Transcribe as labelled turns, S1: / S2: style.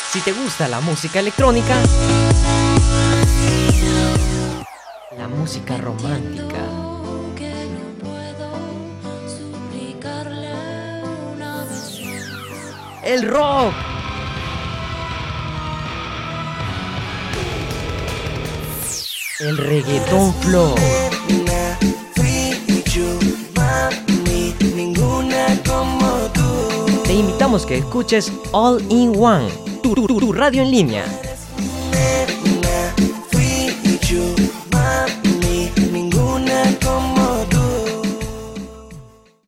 S1: Si te gusta la música electrónica, la música romántica, el rock, el reggaetón flow, te invitamos que escuches All in One, tu radio en línea.